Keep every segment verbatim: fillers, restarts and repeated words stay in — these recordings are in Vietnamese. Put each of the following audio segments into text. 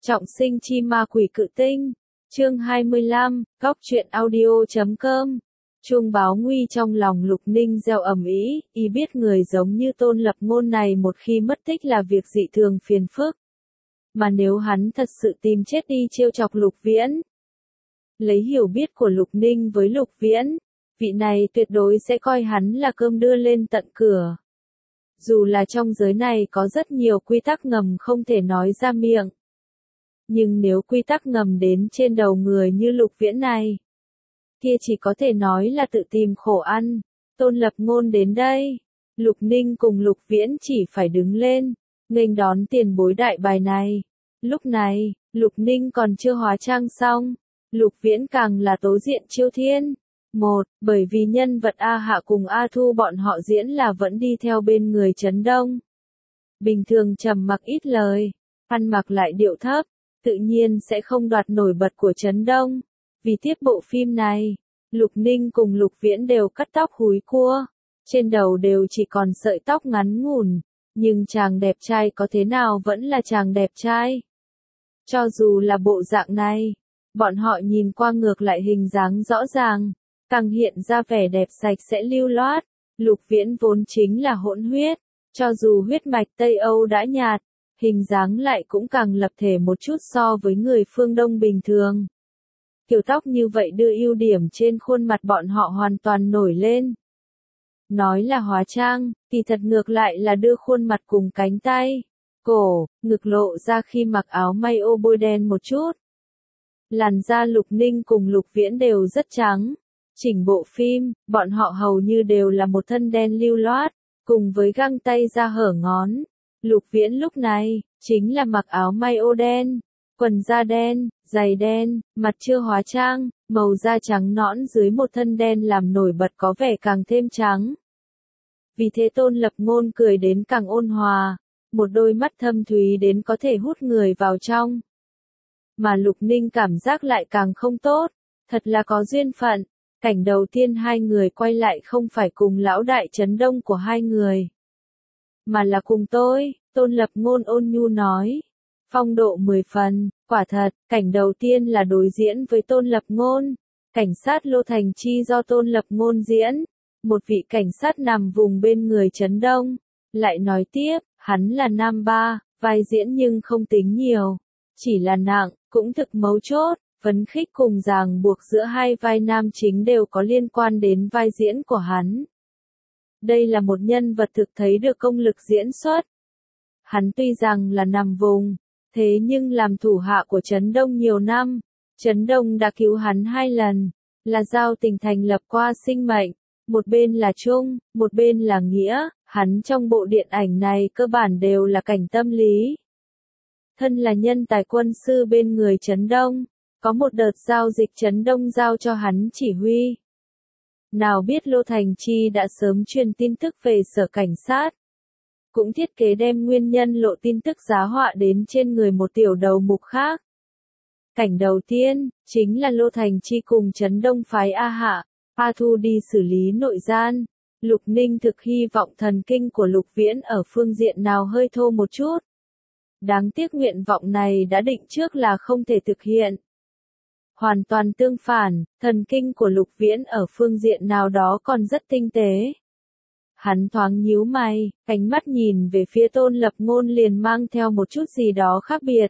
Trọng sinh chi ma quỷ cự tinh. Chương hai mươi lăm, góc truyện audio chấm com. Chuông báo nguy trong lòng Lục Ninh reo ầm ĩ, y biết người giống như Tôn Lập Ngôn này một khi mất tích là việc dị thường phiền phức. Mà nếu hắn thật sự tìm chết đi trêu chọc Lục Viễn. Lấy hiểu biết của Lục Ninh với Lục Viễn, vị này tuyệt đối sẽ coi hắn là cơm đưa lên tận cửa. Dù là trong giới này có rất nhiều quy tắc ngầm không thể nói ra miệng. Nhưng nếu quy tắc ngầm đến trên đầu người như Lục Viễn này, kia chỉ có thể nói là tự tìm khổ ăn. Tôn Lập Ngôn đến đây, Lục Ninh cùng Lục Viễn chỉ phải đứng lên, nghênh đón tiền bối đại bài này. Lúc này, Lục Ninh còn chưa hóa trang xong, Lục Viễn càng là tố diện chiêu thiên. Một, bởi vì nhân vật A Hạ cùng A Thu bọn họ diễn là vẫn đi theo bên người Trấn Đông. Bình thường trầm mặc ít lời, ăn mặc lại điệu thấp, tự nhiên sẽ không đoạt nổi bật của Trấn Đông. Vì tiếp bộ phim này, Lục Ninh cùng Lục Viễn đều cắt tóc húi cua, trên đầu đều chỉ còn sợi tóc ngắn ngủn, nhưng chàng đẹp trai có thế nào vẫn là chàng đẹp trai. Cho dù là bộ dạng này, bọn họ nhìn qua ngược lại hình dáng rõ ràng, càng hiện ra vẻ đẹp sạch sẽ lưu loát. Lục Viễn vốn chính là hỗn huyết, cho dù huyết mạch Tây Âu đã nhạt, hình dáng lại cũng càng lập thể một chút so với người phương Đông bình thường. Kiểu tóc như vậy đưa ưu điểm trên khuôn mặt bọn họ hoàn toàn nổi lên. Nói là hóa trang, kỳ thật ngược lại là đưa khuôn mặt cùng cánh tay, cổ, ngực lộ ra khi mặc áo may ô bôi đen một chút. Làn da Lục Ninh cùng Lục Viễn đều rất trắng. Chỉnh bộ phim, bọn họ hầu như đều là một thân đen lưu loát, cùng với găng tay da hở ngón. Lục Viễn lúc này, chính là mặc áo may ô đen, quần da đen, giày đen, mặt chưa hóa trang, màu da trắng nõn dưới một thân đen làm nổi bật có vẻ càng thêm trắng. Vì thế Tôn Lập Ngôn cười đến càng ôn hòa, một đôi mắt thâm thúy đến có thể hút người vào trong. Mà Lục Ninh cảm giác lại càng không tốt, thật là có duyên phận. Cảnh đầu tiên hai người quay lại không phải cùng lão đại Trấn Đông của hai người, mà là cùng tôi, Tôn Lập Ngôn ôn nhu nói. Phong độ mười phần, quả thật, cảnh đầu tiên là đối diễn với Tôn Lập Ngôn. Cảnh sát Lô Thành Chi do Tôn Lập Ngôn diễn, một vị cảnh sát nằm vùng bên người Trấn Đông. Lại nói tiếp, hắn là nam ba, vai diễn nhưng không tính nhiều, chỉ là nặng, cũng thực mấu chốt. Phấn khích cùng ràng buộc giữa hai vai nam chính đều có liên quan đến vai diễn của hắn. Đây là một nhân vật thực thấy được công lực diễn xuất. Hắn tuy rằng là nằm vùng, thế nhưng làm thủ hạ của Trấn Đông nhiều năm. Trấn Đông đã cứu hắn hai lần, là giao tình thành lập qua sinh mệnh. Một bên là Trung, một bên là Nghĩa, hắn trong bộ điện ảnh này cơ bản đều là cảnh tâm lý. Thân là nhân tài quân sư bên người Trấn Đông. Có một đợt giao dịch Trấn Đông giao cho hắn chỉ huy. Nào biết Lô Thành Chi đã sớm truyền tin tức về sở cảnh sát. Cũng thiết kế đem nguyên nhân lộ tin tức giá họa đến trên người một tiểu đầu mục khác. Cảnh đầu tiên, chính là Lô Thành Chi cùng Trấn Đông phái A Hạ, A Thu đi xử lý nội gian. Lục Ninh thực hy vọng thần kinh của Lục Viễn ở phương diện nào hơi thô một chút. Đáng tiếc nguyện vọng này đã định trước là không thể thực hiện. Hoàn toàn tương phản, thần kinh của Lục Viễn ở phương diện nào đó còn rất tinh tế. Hắn thoáng nhíu mày, ánh mắt nhìn về phía Tôn Lập Ngôn liền mang theo một chút gì đó khác biệt.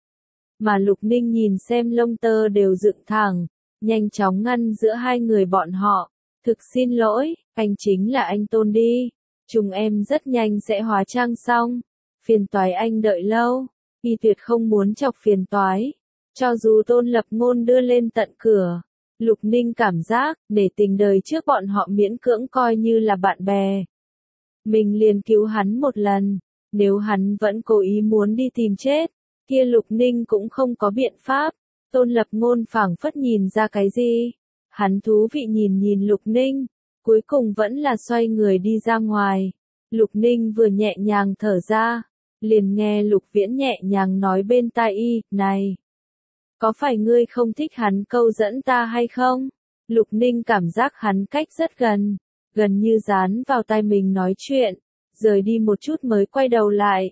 Mà Lục Ninh nhìn xem lông tơ đều dựng thẳng, nhanh chóng ngăn giữa hai người bọn họ. Thực xin lỗi, anh chính là anh Tôn đi. Chúng em rất nhanh sẽ hóa trang xong. Phiền toái anh đợi lâu. Y tuyệt không muốn chọc phiền toái. Cho dù Tôn Lập Ngôn đưa lên tận cửa, Lục Ninh cảm giác, để tình đời trước bọn họ miễn cưỡng coi như là bạn bè. Mình liền cứu hắn một lần, nếu hắn vẫn cố ý muốn đi tìm chết, kia Lục Ninh cũng không có biện pháp. Tôn Lập Ngôn phảng phất nhìn ra cái gì. Hắn thú vị nhìn nhìn Lục Ninh, cuối cùng vẫn là xoay người đi ra ngoài. Lục Ninh vừa nhẹ nhàng thở ra, liền nghe Lục Viễn nhẹ nhàng nói bên tai y, này. Có phải ngươi không thích hắn câu dẫn ta hay không? Lục Ninh cảm giác hắn cách rất gần, gần như dán vào tai mình nói chuyện, rời đi một chút mới quay đầu lại.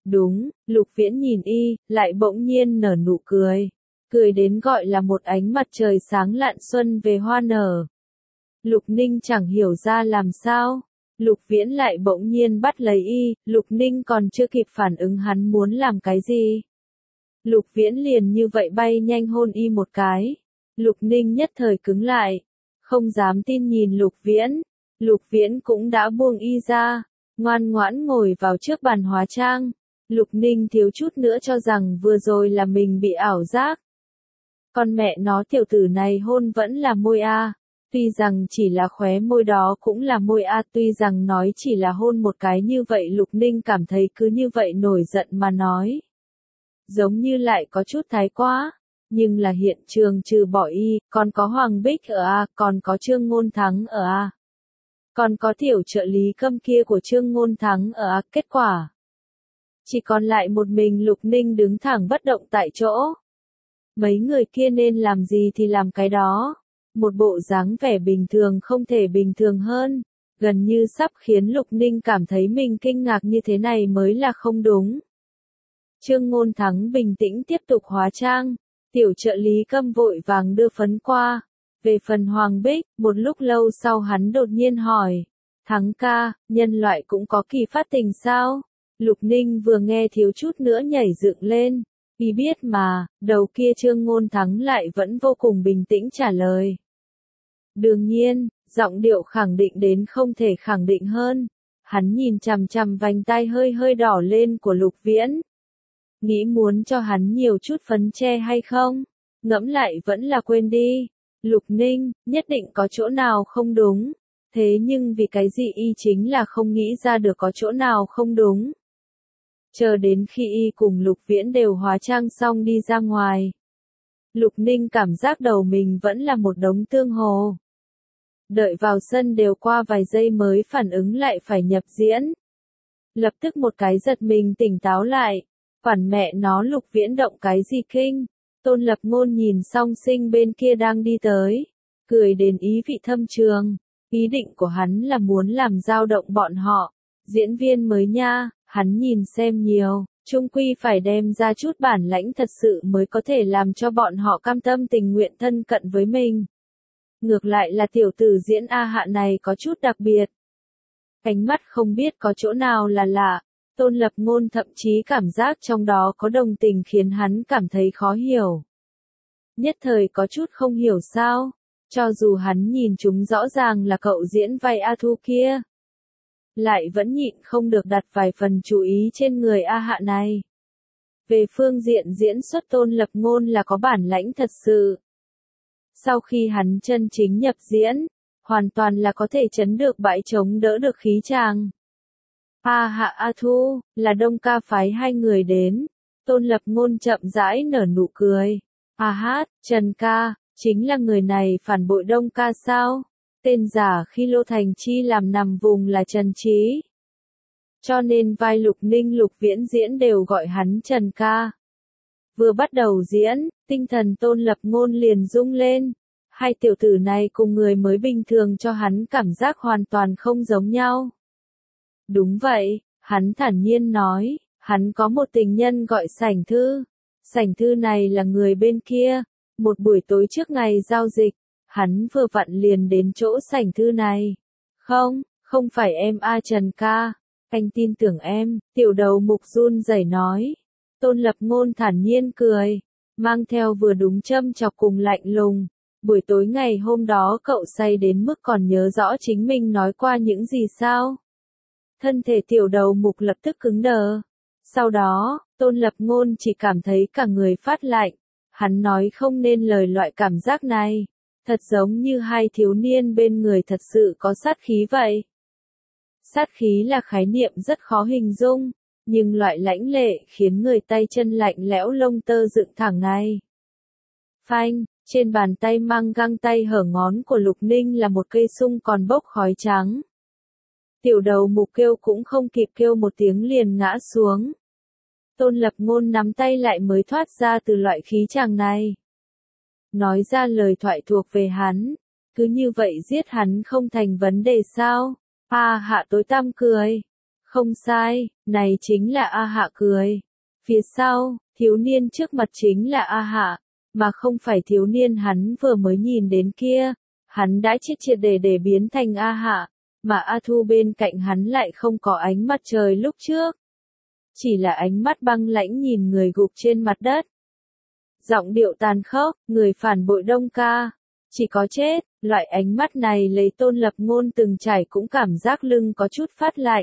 Đúng, Lục Viễn nhìn y, lại bỗng nhiên nở nụ cười. Cười đến gọi là một ánh mặt trời sáng lạn xuân về hoa nở. Lục Ninh chẳng hiểu ra làm sao. Lục Viễn lại bỗng nhiên bắt lấy y, Lục Ninh còn chưa kịp phản ứng hắn muốn làm cái gì. Lục Viễn liền như vậy bay nhanh hôn y một cái. Lục Ninh nhất thời cứng lại. Không dám tin nhìn Lục Viễn. Lục Viễn cũng đã buông y ra. Ngoan ngoãn ngồi vào trước bàn hóa trang. Lục Ninh thiếu chút nữa cho rằng vừa rồi là mình bị ảo giác. Con mẹ nó tiểu tử này hôn vẫn là môi a. Tuy rằng chỉ là khóe môi đó cũng là môi a, tuy rằng nói chỉ là hôn một cái như vậy Lục Ninh cảm thấy cứ như vậy nổi giận mà nói. Giống như lại có chút thái quá. Nhưng là hiện trường trừ bỏ y, còn có Hoàng Bích ở a, còn có Trương Ngôn Thắng ở a. Còn có tiểu trợ lý Câm kia của Trương Ngôn Thắng ở a, kết quả. Chỉ còn lại một mình Lục Ninh đứng thẳng bất động tại chỗ. Mấy người kia nên làm gì thì làm cái đó. Một bộ dáng vẻ bình thường không thể bình thường hơn. Gần như sắp khiến Lục Ninh cảm thấy mình kinh ngạc như thế này mới là không đúng. Trương Ngôn Thắng bình tĩnh tiếp tục hóa trang. Tiểu trợ lý Câm vội vàng đưa phấn qua. Về phần Hoàng Bích, một lúc lâu sau hắn đột nhiên hỏi. Thắng ca, nhân loại cũng có kỳ phát tình sao? Lục Ninh vừa nghe thiếu chút nữa nhảy dựng lên. Y biết mà, đầu kia Trương Ngôn Thắng lại vẫn vô cùng bình tĩnh trả lời. Đương nhiên, giọng điệu khẳng định đến không thể khẳng định hơn. Hắn nhìn chằm chằm vành tai hơi hơi đỏ lên của Lục Viễn. Nghĩ muốn cho hắn nhiều chút phấn che hay không? Ngẫm lại vẫn là quên đi. Lục Ninh, nhất định có chỗ nào không đúng. Thế nhưng vì cái gì y chính là không nghĩ ra được có chỗ nào không đúng. Chờ đến khi y cùng Lục Viễn đều hóa trang xong đi ra ngoài. Lục Ninh cảm giác đầu mình vẫn là một đống tương hồ. Đợi vào sân đều qua vài giây mới phản ứng lại phải nhập diễn. Lập tức một cái giật mình tỉnh táo lại. Phản mẹ nó Lục Viễn động cái gì kinh. Tôn Lập Ngôn nhìn song sinh bên kia đang đi tới. Cười đến ý vị thâm trường. Ý định của hắn là muốn làm dao động bọn họ. Diễn viên mới nha, hắn nhìn xem nhiều. Chung quy phải đem ra chút bản lãnh thật sự mới có thể làm cho bọn họ cam tâm tình nguyện thân cận với mình. Ngược lại là tiểu tử diễn A Hạ này có chút đặc biệt. Ánh mắt không biết có chỗ nào là lạ. Tôn Lập Ngôn thậm chí cảm giác trong đó có đồng tình khiến hắn cảm thấy khó hiểu. Nhất thời có chút không hiểu sao. Cho dù hắn nhìn chúng rõ ràng là cậu diễn vai A Thu kia. Lại vẫn nhịn không được đặt vài phần chú ý trên người A Hạ này. Về phương diện diễn xuất Tôn Lập Ngôn là có bản lãnh thật sự. Sau khi hắn chân chính nhập diễn, hoàn toàn là có thể chấn được bãi chống đỡ được khí tràng. A Hạ A Thu, là Đông ca phái hai người đến. Tôn Lập Ngôn chậm rãi nở nụ cười. A hát, Trần ca, chính là người này phản bội Đông ca sao? Tên giả khi Lô Thành Chi làm nằm vùng là Trần Trí. Cho nên vai Lục Ninh Lục Viễn diễn đều gọi hắn Trần ca. Vừa bắt đầu diễn, tinh thần Tôn Lập Ngôn liền rung lên. Hai tiểu tử này cùng người mới bình thường cho hắn cảm giác hoàn toàn không giống nhau. Đúng vậy, hắn thản nhiên nói, hắn có một tình nhân gọi Sảnh Thư. Sảnh Thư này là người bên kia. Một buổi tối trước ngày giao dịch, hắn vừa vặn liền đến chỗ Sảnh Thư này. Không, không phải em A Trần ca. Anh tin tưởng em, tiểu đầu mục run rẩy nói. Tôn Lập Ngôn thản nhiên cười, mang theo vừa đúng châm chọc cùng lạnh lùng. Buổi tối ngày hôm đó cậu say đến mức còn nhớ rõ chính mình nói qua những gì sao? Thân thể tiểu đầu mục lập tức cứng đờ. Sau đó, Tôn Lập Ngôn chỉ cảm thấy cả người phát lạnh. Hắn nói không nên lời loại cảm giác này. Thật giống như hai thiếu niên bên người thật sự có sát khí vậy. Sát khí là khái niệm rất khó hình dung, nhưng loại lãnh lệ khiến người tay chân lạnh lẽo lông tơ dựng thẳng này. Phanh, trên bàn tay mang găng tay hở ngón của Lục Ninh là một cây sung còn bốc khói trắng. Tiểu đầu mục kêu cũng không kịp kêu một tiếng liền ngã xuống. Tôn Lập Ngôn nắm tay lại mới thoát ra từ loại khí chàng này. Nói ra lời thoại thuộc về hắn, cứ như vậy giết hắn không thành vấn đề sao? A Hạ tối tăm cười. Không sai, này chính là A Hạ cười. Phía sau, thiếu niên trước mặt chính là A Hạ, mà không phải thiếu niên hắn vừa mới nhìn đến kia. Hắn đã triệt triệt để để biến thành A Hạ, mà A Thu bên cạnh hắn lại không có ánh mặt trời lúc trước. Chỉ là ánh mắt băng lãnh nhìn người gục trên mặt đất. Giọng điệu tàn khốc, người phản bội Đông ca. Chỉ có chết, loại ánh mắt này lấy Tôn Lập Ngôn từng trải cũng cảm giác lưng có chút phát lạnh.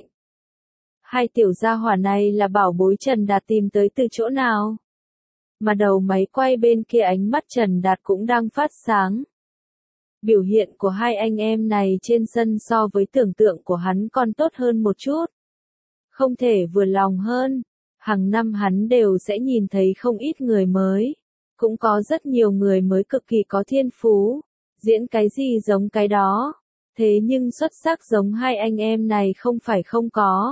Hai tiểu gia hỏa này là bảo bối Trần Đạt tìm tới từ chỗ nào? Mà đầu máy quay bên kia ánh mắt Trần Đạt cũng đang phát sáng. Biểu hiện của hai anh em này trên sân so với tưởng tượng của hắn còn tốt hơn một chút. Không thể vừa lòng hơn. Hàng năm hắn đều sẽ nhìn thấy không ít người mới. Cũng có rất nhiều người mới cực kỳ có thiên phú. Diễn cái gì giống cái đó. Thế nhưng xuất sắc giống hai anh em này không phải không có.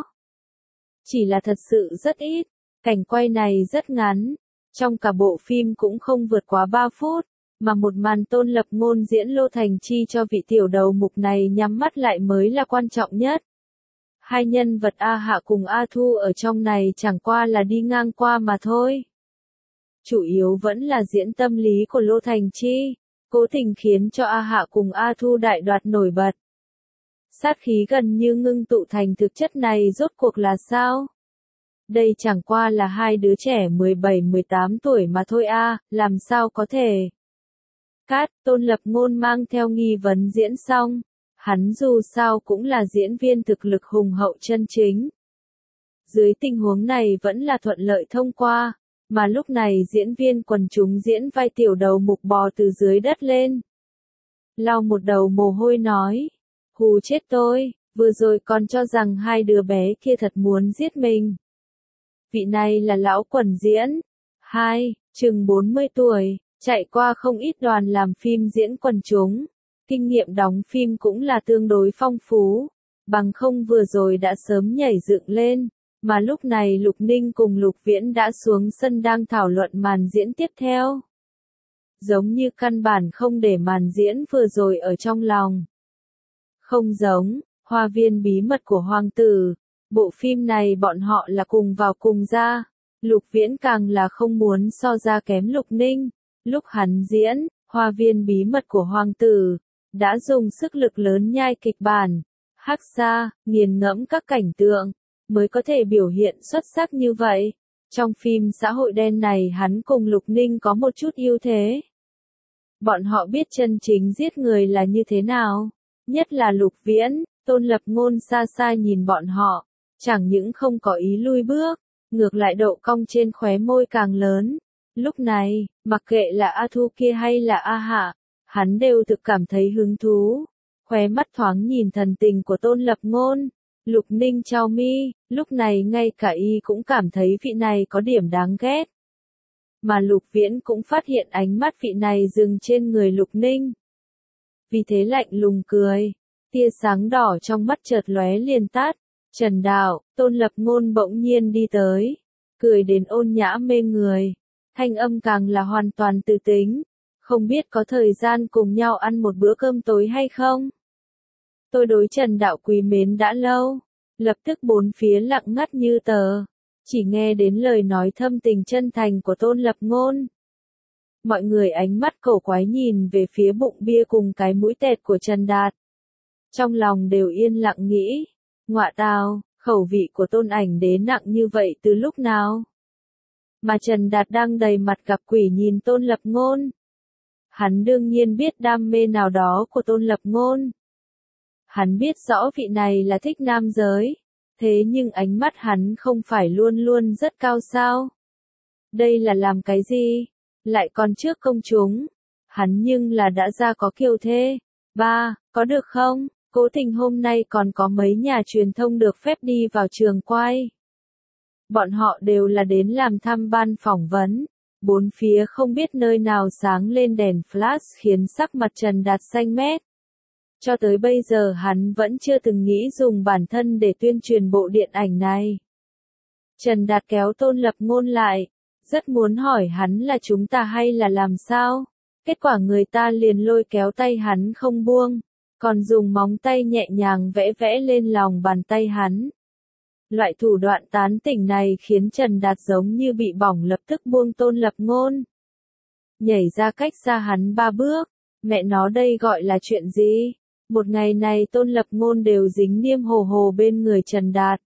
Chỉ là thật sự rất ít. Cảnh quay này rất ngắn. Trong cả bộ phim cũng không vượt quá ba phút. Mà một màn Tôn Lập Ngôn diễn Lô Thành Chi cho vị tiểu đầu mục này nhắm mắt lại mới là quan trọng nhất. Hai nhân vật A Hạ cùng A Thu ở trong này chẳng qua là đi ngang qua mà thôi. Chủ yếu vẫn là diễn tâm lý của Lô Thành Chi, cố tình khiến cho A Hạ cùng A Thu đại đoạt nổi bật. Sát khí gần như ngưng tụ thành thực chất này rốt cuộc là sao? Đây chẳng qua là hai đứa trẻ mười bảy mười tám tuổi mà thôi a, làm sao có thể? Cát, Tôn Lập Ngôn mang theo nghi vấn diễn xong. Hắn dù sao cũng là diễn viên thực lực hùng hậu chân chính. Dưới tình huống này vẫn là thuận lợi thông qua, mà lúc này diễn viên quần chúng diễn vai tiểu đầu mục bò từ dưới đất lên. Lau một đầu mồ hôi nói, hù chết tôi, vừa rồi còn cho rằng hai đứa bé kia thật muốn giết mình. Vị này là lão quần diễn, hai, chừng bốn mươi tuổi, chạy qua không ít đoàn làm phim diễn quần chúng. Kinh nghiệm đóng phim cũng là tương đối phong phú, bằng không vừa rồi đã sớm nhảy dựng lên, mà lúc này Lục Ninh cùng Lục Viễn đã xuống sân đang thảo luận màn diễn tiếp theo. Giống như căn bản không để màn diễn vừa rồi ở trong lòng. Không giống, Hoa viên bí mật của Hoàng tử, bộ phim này bọn họ là cùng vào cùng ra, Lục Viễn càng là không muốn so ra kém Lục Ninh, lúc hắn diễn, Hoa viên bí mật của Hoàng tử, đã dùng sức lực lớn nhai kịch bản, hắc xa, nghiền ngẫm các cảnh tượng, mới có thể biểu hiện xuất sắc như vậy. Trong phim xã hội đen này hắn cùng Lục Ninh có một chút ưu thế. Bọn họ biết chân chính giết người là như thế nào, nhất là Lục Viễn, Tôn Lập Ngôn xa xa nhìn bọn họ, chẳng những không có ý lui bước, ngược lại độ cong trên khóe môi càng lớn. Lúc này, mặc kệ là A Thu kia hay là A Hạ, hắn đều thực cảm thấy hứng thú. Khóe mắt thoáng nhìn thần tình của Tôn Lập Ngôn. Lục Ninh chau mi, lúc này ngay cả y cũng cảm thấy vị này có điểm đáng ghét. Mà Lục Viễn cũng phát hiện ánh mắt vị này dừng trên người Lục Ninh. Vì thế lạnh lùng cười, tia sáng đỏ trong mắt chợt lóe liền tắt. Trần Đạo, Tôn Lập Ngôn bỗng nhiên đi tới, cười đến ôn nhã mê người. Thanh âm càng là hoàn toàn từ tính. Không biết có thời gian cùng nhau ăn một bữa cơm tối hay không? Tôi đối Trần Đạo quý mến đã lâu. Lập tức bốn phía lặng ngắt như tờ. Chỉ nghe đến lời nói thâm tình chân thành của Tôn Lập Ngôn. Mọi người ánh mắt cổ quái nhìn về phía bụng bia cùng cái mũi tẹt của Trần Đạt. Trong lòng đều yên lặng nghĩ. Ngọa tào, khẩu vị của Tôn Ảnh Đế nặng như vậy từ lúc nào? Mà Trần Đạt đang đầy mặt gặp quỷ nhìn Tôn Lập Ngôn. Hắn đương nhiên biết đam mê nào đó của Tôn Lập Ngôn. Hắn biết rõ vị này là thích nam giới. Thế nhưng ánh mắt hắn không phải luôn luôn rất cao sao? Đây là làm cái gì? Lại còn trước công chúng. Hắn nhưng là đã ra có kiều thê. Ba, có được không? Cố Tình hôm nay còn có mấy nhà truyền thông được phép đi vào trường quay. Bọn họ đều là đến làm thăm ban phỏng vấn. Bốn phía không biết nơi nào sáng lên đèn flash khiến sắc mặt Trần Đạt xanh mét. Cho tới bây giờ hắn vẫn chưa từng nghĩ dùng bản thân để tuyên truyền bộ điện ảnh này. Trần Đạt kéo Tôn Lập Ngôn lại, rất muốn hỏi hắn là chúng ta hay là làm sao. Kết quả người ta liền lôi kéo tay hắn không buông, còn dùng móng tay nhẹ nhàng vẽ vẽ lên lòng bàn tay hắn. Loại thủ đoạn tán tỉnh này khiến Trần Đạt giống như bị bỏng lập tức buông Tôn Lập Ngôn. Nhảy ra cách xa hắn ba bước, mẹ nó đây gọi là chuyện gì? Một ngày này Tôn Lập Ngôn đều dính niêm hồ hồ bên người Trần Đạt.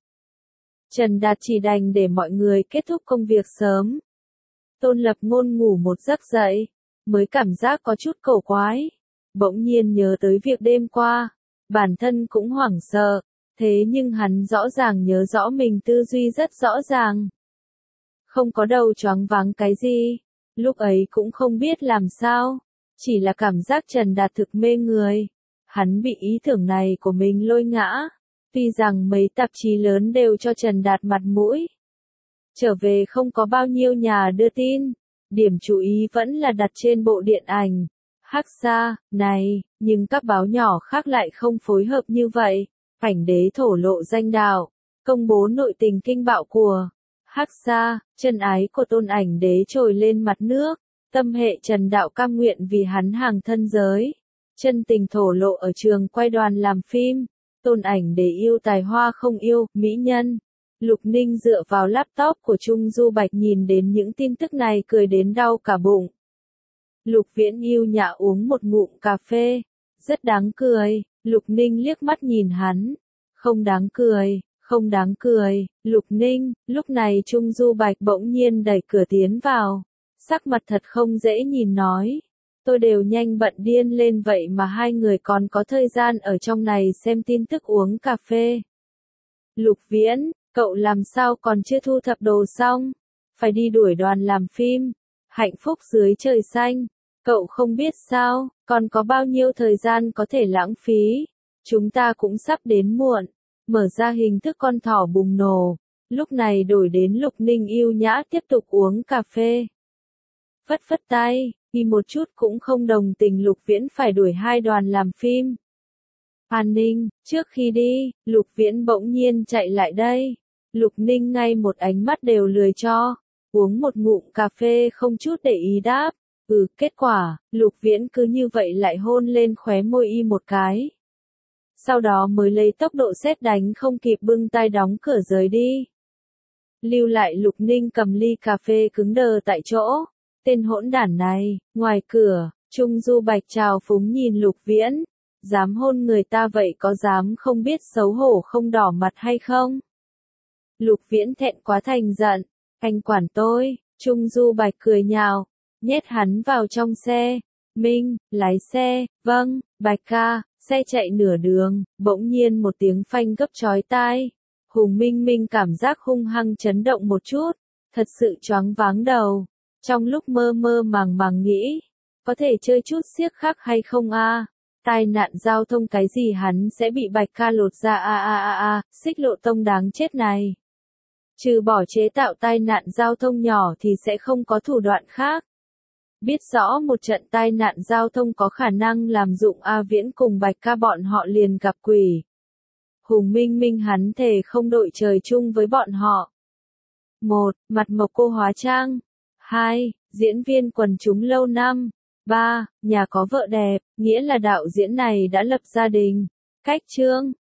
Trần Đạt chỉ đành để mọi người kết thúc công việc sớm. Tôn Lập Ngôn ngủ một giấc dậy, mới cảm giác có chút cổ quái. Bỗng nhiên nhớ tới việc đêm qua, bản thân cũng hoảng sợ, thế nhưng hắn rõ ràng nhớ rõ mình tư duy rất rõ ràng. Không có đầu choáng váng cái gì, lúc ấy cũng không biết làm sao, chỉ là cảm giác Trần Đạt thực mê người. Hắn bị ý tưởng này của mình lôi ngã, tuy rằng mấy tạp chí lớn đều cho Trần Đạt mặt mũi. Trở về không có bao nhiêu nhà đưa tin, điểm chú ý vẫn là đặt trên bộ điện ảnh Hắc Sa này, nhưng các báo nhỏ khác lại không phối hợp như vậy. Ảnh đế thổ lộ danh đạo, công bố nội tình kinh bạo của Hắc Sa, chân ái của Tôn Ảnh đế trồi lên mặt nước, tâm hệ Trần Đạo cam nguyện vì hắn hàng thân giới. Chân tình thổ lộ ở trường quay đoàn làm phim, Tôn Ảnh đế yêu tài hoa không yêu mỹ nhân. Lục Ninh dựa vào laptop của Trung Du Bạch nhìn đến những tin tức này cười đến đau cả bụng. Lục Viễn yêu nhã uống một ngụm cà phê, rất đáng cười. Lục Ninh liếc mắt nhìn hắn, không đáng cười, không đáng cười. Lục Ninh, lúc này Trung Du Bạch bỗng nhiên đẩy cửa tiến vào, sắc mặt thật không dễ nhìn nói. Tôi đều nhanh bận điên lên vậy mà hai người còn có thời gian ở trong này xem tin tức uống cà phê. Lục Viễn, cậu làm sao còn chưa thu thập đồ xong? Phải đi đuổi đoàn làm phim. Hạnh phúc dưới trời xanh. Cậu không biết sao, còn có bao nhiêu thời gian có thể lãng phí. Chúng ta cũng sắp đến muộn. Mở ra hình thức con thỏ bùng nổ. Lúc này đổi đến Lục Ninh yêu nhã tiếp tục uống cà phê. Phất phất tay, đi một chút cũng không đồng tình Lục Viễn phải đuổi hai đoàn làm phim. An Ninh, trước khi đi, Lục Viễn bỗng nhiên chạy lại đây. Lục Ninh ngay một ánh mắt đều lười cho. Uống một ngụm cà phê không chút để ý đáp. Ừ, kết quả, Lục Viễn cứ như vậy lại hôn lên khóe môi y một cái. Sau đó mới lấy tốc độ sét đánh không kịp bưng tay đóng cửa rời đi. Lưu lại Lục Ninh cầm ly cà phê cứng đờ tại chỗ. Tên hỗn đản này, ngoài cửa, Trung Du Bạch trào phúng nhìn Lục Viễn. Dám hôn người ta vậy có dám không biết xấu hổ không đỏ mặt hay không? Lục Viễn thẹn quá thành giận. Anh quản tôi, Trung Du Bạch cười nhạo, nhét hắn vào trong xe. Minh, lái xe, vâng, Bạch ca. Xe chạy nửa đường, bỗng nhiên một tiếng phanh gấp chói tai. Hùng Minh Minh cảm giác hung hăng chấn động một chút, thật sự choáng váng đầu. Trong lúc mơ mơ màng màng nghĩ, có thể chơi chút xiếc khác hay không a? Tai nạn giao thông cái gì hắn sẽ bị Bạch ca lột ra a a a a, xích lộ tông đáng chết này. Trừ bỏ chế tạo tai nạn giao thông nhỏ thì sẽ không có thủ đoạn khác. Biết rõ một trận tai nạn giao thông có khả năng làm Dụng A Viễn cùng Bạch ca bọn họ liền gặp quỷ. Hùng Minh Minh hắn thề không đội trời chung với bọn họ. một. Mặt mộc cô hóa trang. hai. Diễn viên quần chúng lâu năm. ba. Nhà có vợ đẹp, nghĩa là đạo diễn này đã lập gia đình. Cách chương.